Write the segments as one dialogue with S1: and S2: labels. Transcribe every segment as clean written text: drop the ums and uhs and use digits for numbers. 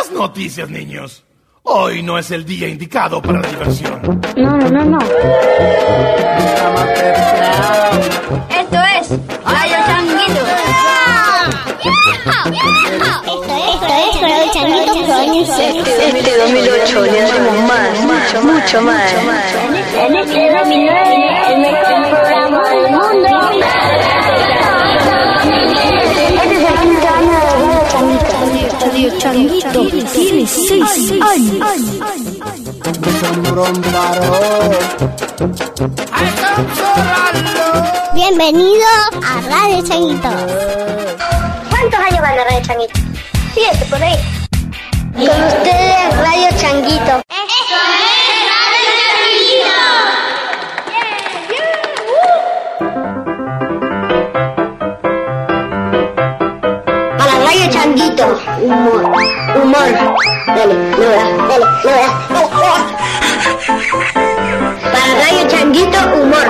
S1: Buenas noticias, niños. Hoy no es el día indicado para la diversión.
S2: No.
S3: Esto es Radio Changuito.
S2: Esto es Radio Changuito.
S4: Este 2008 le daremos más, mucho más.
S2: En este 2009, el mejor programa del mundo. Este es el quinto año de Radio Changuito. Radio Changuito tiene 6 años. Bienvenido a Radio Changuito. ¿Cuántos años van a Radio Changuito? 7 por ahí. Con ustedes Radio Changuito.
S3: Esto es Radio Changuito.
S2: Para Radio Changuito, humor. Dale, no veas. Para Radio Changuito, humor.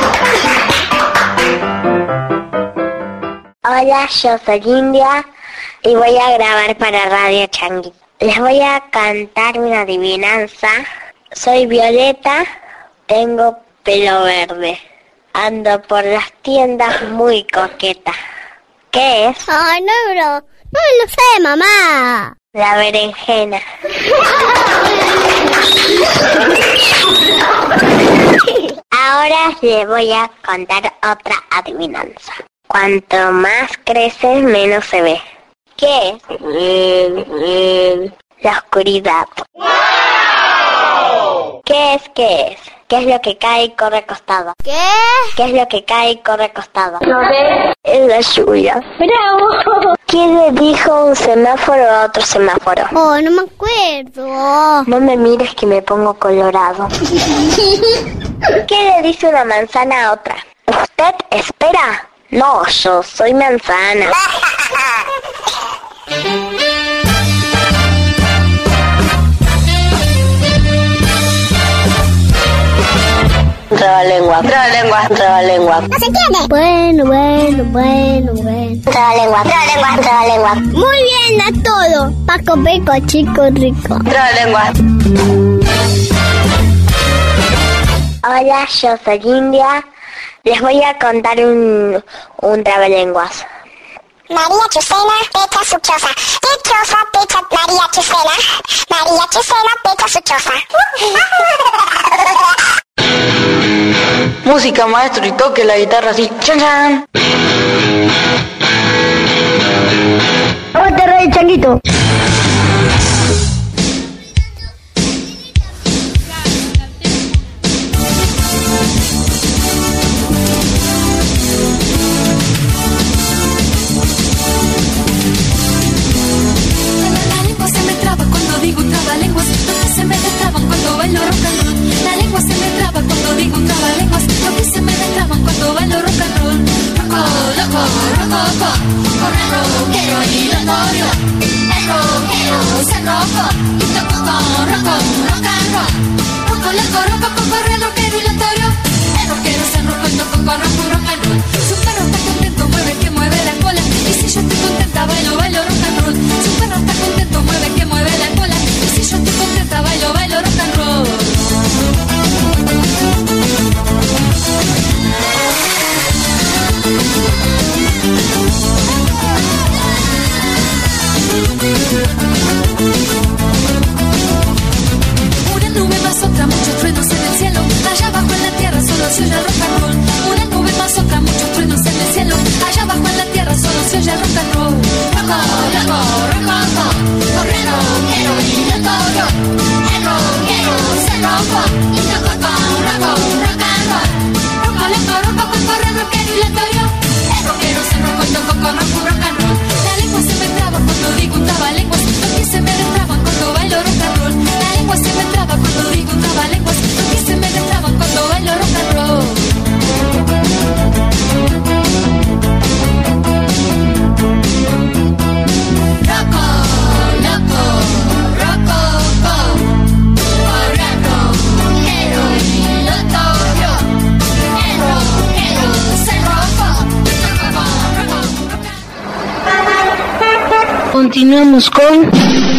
S2: Hola, yo soy India y voy a grabar para Radio Changuito. Les voy a cantar una adivinanza. Soy Violeta, tengo pelo verde. Ando por las tiendas muy coqueta. ¿Qué es?
S5: Ay, no, bro. No lo sé, mamá.
S2: La berenjena. Ahora les voy a contar otra adivinanza. Cuanto más crece, menos se ve. ¿Qué es? La oscuridad. ¿Qué es? ¿Qué es lo que cae y corre acostado?
S5: ¿Qué?
S2: ¿Qué es lo que cae y corre acostado?
S5: No sé.
S2: Es la lluvia.
S5: ¡Bravo!
S2: ¿Qué le dijo un semáforo a otro semáforo?
S5: Oh, no me acuerdo.
S2: No me mires que me pongo colorado. ¿Qué le dice una manzana a otra? ¿Usted espera? No, yo soy manzana.
S4: Trabalengua.
S5: No se entiende. Bueno.
S2: Trabalengua.
S5: Muy bien a todo. Paco Peco, chico rico.
S4: Trabalengua.
S2: Hola, yo soy India. Les voy a contar un trabalenguas.
S6: María Chucena pecha su choza. ¿Qué choza pecha María Chucena? María Chucena pecha su choza.
S4: Música, maestro, y toque la guitarra así. ¡Chan, chan!
S2: ¡Aguante Radio Changuito!
S7: La lengua se me traba cuando digo trabalenguas. Lo que se me destraban cuando bailo rock and roll. La lengua se me traba cuando digo trabalenguas. Lo que se me destraban cuando bailo rock and roll. Loco, corre rockero y lotorio. El rockero se roco y toco con rock and roll. Loco, corre rockero y lotorio. El rockero se roco y toco con rock and roll. Su perro está contento, mueve que mueve la cola. Y si yo estoy contenta, bailo rock and roll. Su perro está contento, mueve que mueve la cola. Y si yo estoy contenta, bailo rock and roll. Una nube más otra, muchos truenos en el cielo. Allá abajo en la tierra solo se oye rock and roll. Una nube más otra, muchos truenos en el cielo. Allá abajo en la tierra solo se oye rock and roll. Roco, corre rockero y lotorio. El rockero se roco y toco con rock and roll. Loco, corre rockero y lotorio. El rockero se roco y toco con rock and roll. La lengua se me traba cuando digo un trabalenguas. Los pies se me destraban cuando bailo rock and roll. La lengua se me traba cuando digo un trabalenguas. Los pies se me destraban cuando bailo rock and roll.
S4: Continuamos con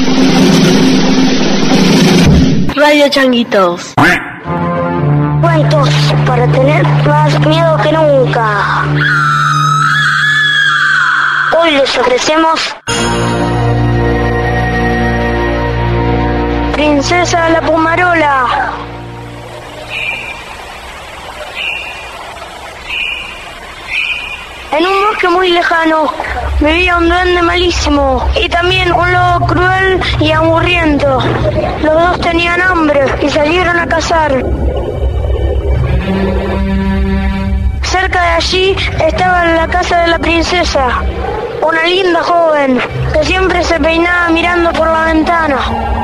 S4: Radio Changuitos.
S2: Cuentos para tener más miedo que nunca. Hoy les ofrecemos Princesa la Pumarola. En un bosque muy lejano vivía un duende malísimo y también un lobo cruel y hambriento. Los dos tenían hambre y salieron a cazar. Cerca de allí estaba la casa de la princesa, una linda joven que siempre se peinaba mirando por la ventana.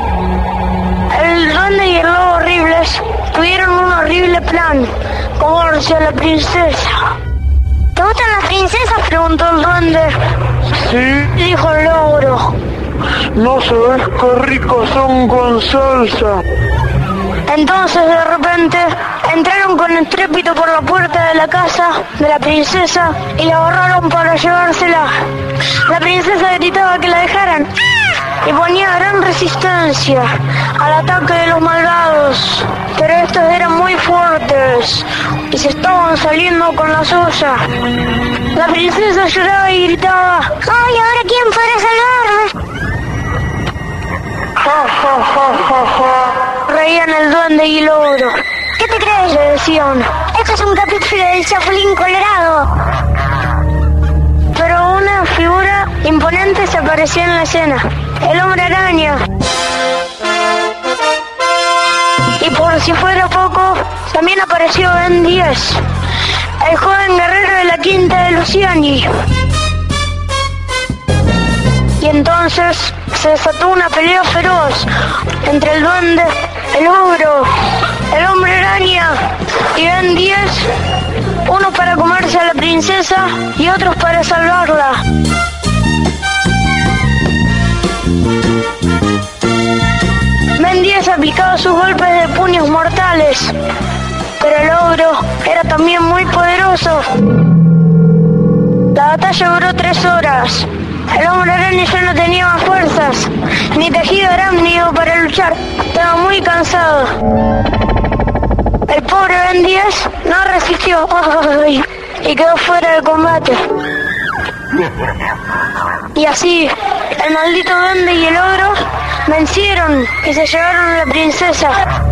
S2: El duende y el lobo horribles tuvieron un horrible plan, comerse a la princesa. ¿Te gustan las princesas?, preguntó el duende.
S8: Sí,
S2: dijo el logro.
S8: no sabes qué ricos son con salsa.
S2: Entonces de repente entraron con estrépito por la puerta de la casa de la princesa y la agarraron para llevársela. La princesa gritaba que la dejaran y ponía gran resistencia al ataque de los malvados, pero estos eran muy fuertes y se estaban saliendo con la suya. La princesa lloraba y gritaba: ¡ay, ahora quién podrá salvarme!
S8: Ja, ja, ja, ja, ja.
S2: Reían el duende y el ogro. ¿Qué te crees?, le decían. Esto es un capítulo del Chapulín Colorado. Pero una figura imponente se apareció en la escena: el Hombre Araña. Y por si fuera poco, también apareció Ben 10, el joven guerrero de la quinta de Luciani. Y entonces se desató una pelea feroz entre el duende, el ogro, el Hombre Araña y Ben 10, unos para comerse a la princesa y otros para salvarla. Ben 10 aplicaba sus golpes de puños mortales, pero el ogro era también muy poderoso. La batalla duró 3 horas. El Hombre Araña ya no tenía más fuerzas, ni tejido arácnido para luchar. Estaba muy cansado. El pobre Ben 10 no resistió y quedó fuera de combate. Y así, el maldito duende y el ogro vencieron y se llevaron a la princesa.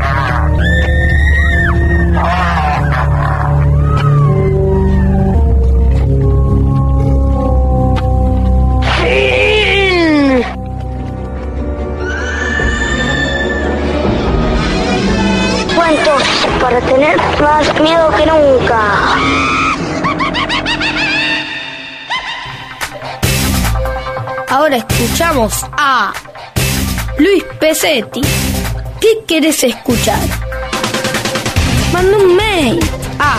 S2: Cuentos para tener más miedo que nunca.
S4: Ahora escuchamos a Luis Pesetti. ¿Qué querés escuchar? Manda un mail a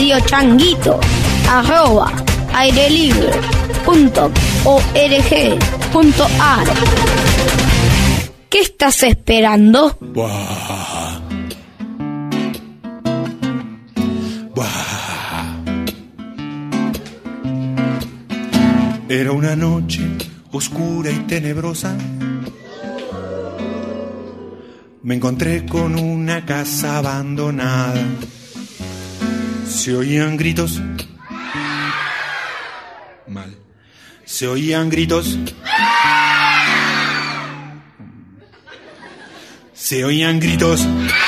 S4: radiochanguito@airelibre.org.ar. ¿Qué estás esperando?
S1: Buah. Buah. Era una noche oscura y tenebrosa. Me encontré con una casa abandonada. Se oían gritos. Mal. Se oían gritos. Se oían gritos.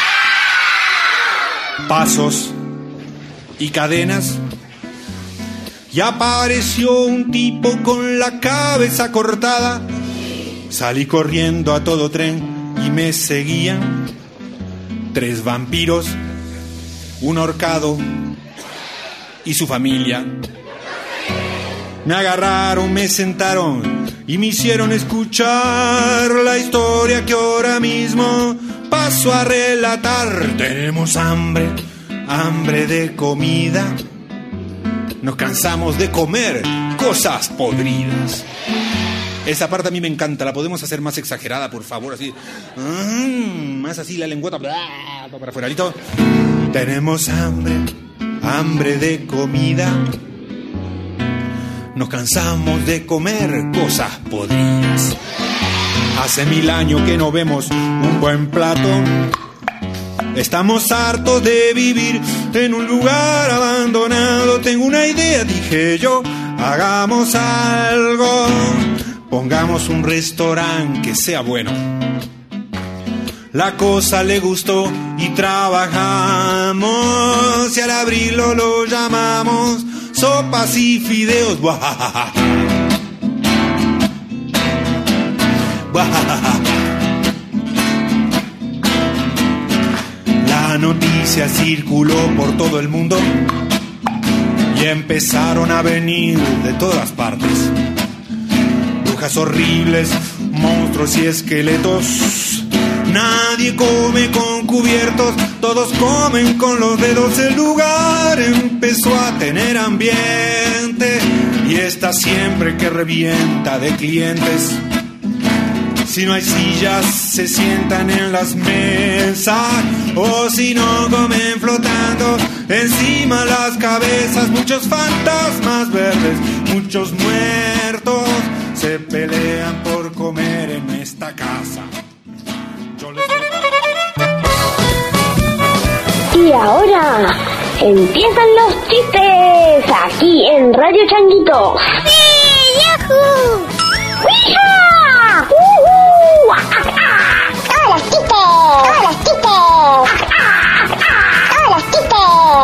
S1: Pasos y cadenas. Y apareció un tipo con la cabeza cortada. Salí corriendo a todo tren y me seguían 3 vampiros, un ahorcado y su familia. Me agarraron, me sentaron y me hicieron escuchar la historia que ahora mismo paso a relatar. Tenemos hambre, hambre de comida. Nos cansamos de comer cosas podridas. Esa parte a mí me encanta. La podemos hacer más exagerada, por favor, así. Más así la lengüeta para afuera. ¿Listo? Tenemos hambre, hambre de comida. nos cansamos de comer cosas podridas. Hace 1000 años que no vemos un buen plato. Estamos hartos de vivir en un lugar abandonado. Tengo una idea, dije yo, hagamos algo. Pongamos un restaurante que sea bueno. La cosa le gustó y trabajamos. Y al abrirlo lo llamamos Sopas y Fideos. Buajajaja. La noticia circuló por todo el mundo y empezaron a venir de todas partes brujas horribles, monstruos y esqueletos. Nadie come con cubiertos, todos comen con los dedos. El lugar empezó a tener ambiente y está siempre que revienta de clientes. Si no hay sillas, se sientan en las mesas. O si no, comen flotando encima las cabezas. Muchos fantasmas verdes, muchos muertos se pelean por comer en esta casa.
S9: Y ahora empiezan los chistes aquí en Radio Changuito.
S5: ¡Sí! ¡Yahoo!
S9: ¡Wija!
S6: ¡Hola, chistes! ¡Hola, chistes!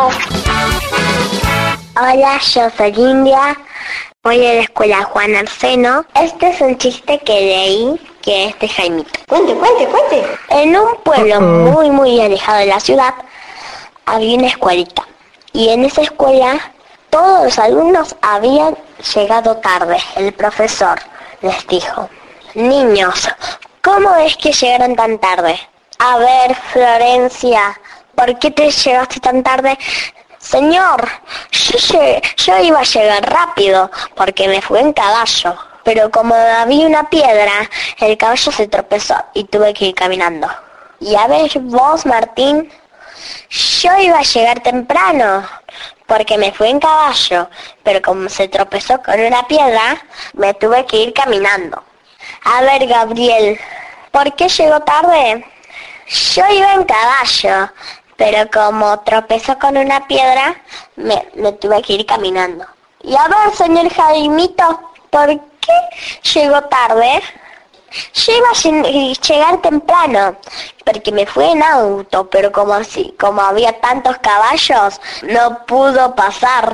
S2: Hola, yo soy India. Voy a la escuela Juan Arseno. Este es un chiste que leí, que es de Jaimito.
S9: Cuente.
S2: En un pueblo muy alejado de la ciudad había una escuelita. Y en esa escuela todos los alumnos habían llegado tarde. El profesor les dijo: niños, ¿cómo es que llegaron tan tarde? A ver, Florencia, ¿por qué te llegaste tan tarde? Señor, yo iba a llegar rápido porque me fui en caballo. Pero como había una piedra, el caballo se tropezó y tuve que ir caminando. Y a ver vos, Martín, yo iba a llegar temprano porque me fui en caballo. Pero como se tropezó con una piedra, me tuve que ir caminando. A ver, Gabriel, ¿por qué llegó tarde? Yo iba en caballo, pero como tropezó con una piedra, me tuve que ir caminando. Y a ver, señor Jaimito, ¿por qué llegó tarde? Yo iba a llegar temprano, porque me fui en auto, pero como había tantos caballos, no pudo pasar.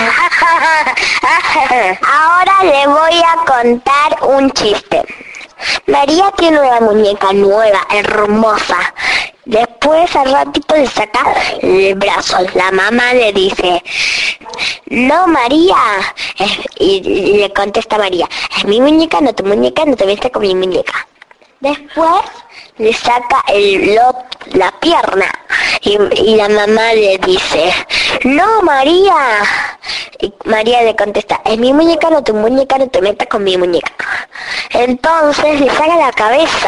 S2: Ahora le voy a contar un chiste. María tiene una muñeca nueva, hermosa. Después al ratito le saca el brazo. La mamá le dice: no, María. Y le contesta María: es mi muñeca, no te metas con mi muñeca. Después le saca la pierna y la mamá le dice: no, María. Y María le contesta: es mi muñeca, no te metas con mi muñeca. Entonces le saca la cabeza.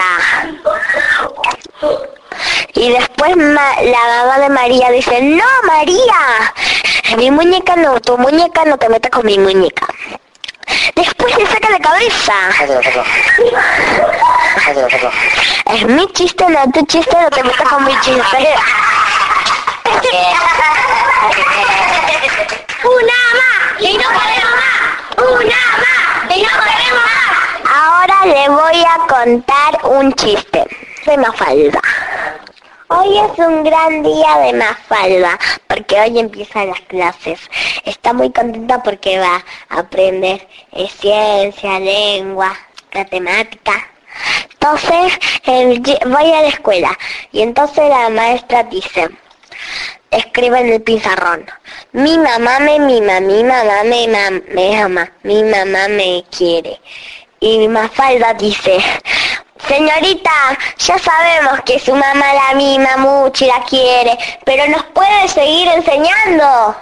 S2: Y después la mamá de María dice: no, María, es mi muñeca, no, tu muñeca, no te metas con mi muñeca. Después le saca la cabeza. Es mi chiste, no tu chiste, no te metas con mi chiste.
S3: ¡Una más! ¡Y no podemos más! ¡Una más! ¡Y no podemos más!
S2: Ahora le voy a contar un chiste de Mafalda. Hoy es un gran día de Mafalda, porque hoy empiezan las clases. Está muy contenta porque va a aprender ciencia, lengua, matemática. Entonces voy a la escuela y entonces la maestra dice: escribe en el pizarrón: mi mamá me mima, mi mamá me ama, mi mamá me quiere. Y Mafalda dice: señorita, ya sabemos que su mamá la mima mucho y la quiere, pero ¿nos puede seguir enseñando?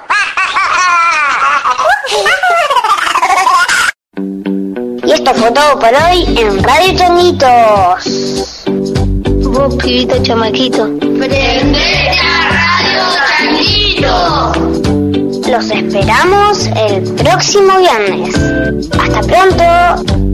S9: Y esto fue todo por hoy en Radio Changuitos. Vos, pibito chamaquito,
S3: ¡Prendete a Radio Changuito!
S9: los esperamos el próximo viernes. ¡Hasta pronto!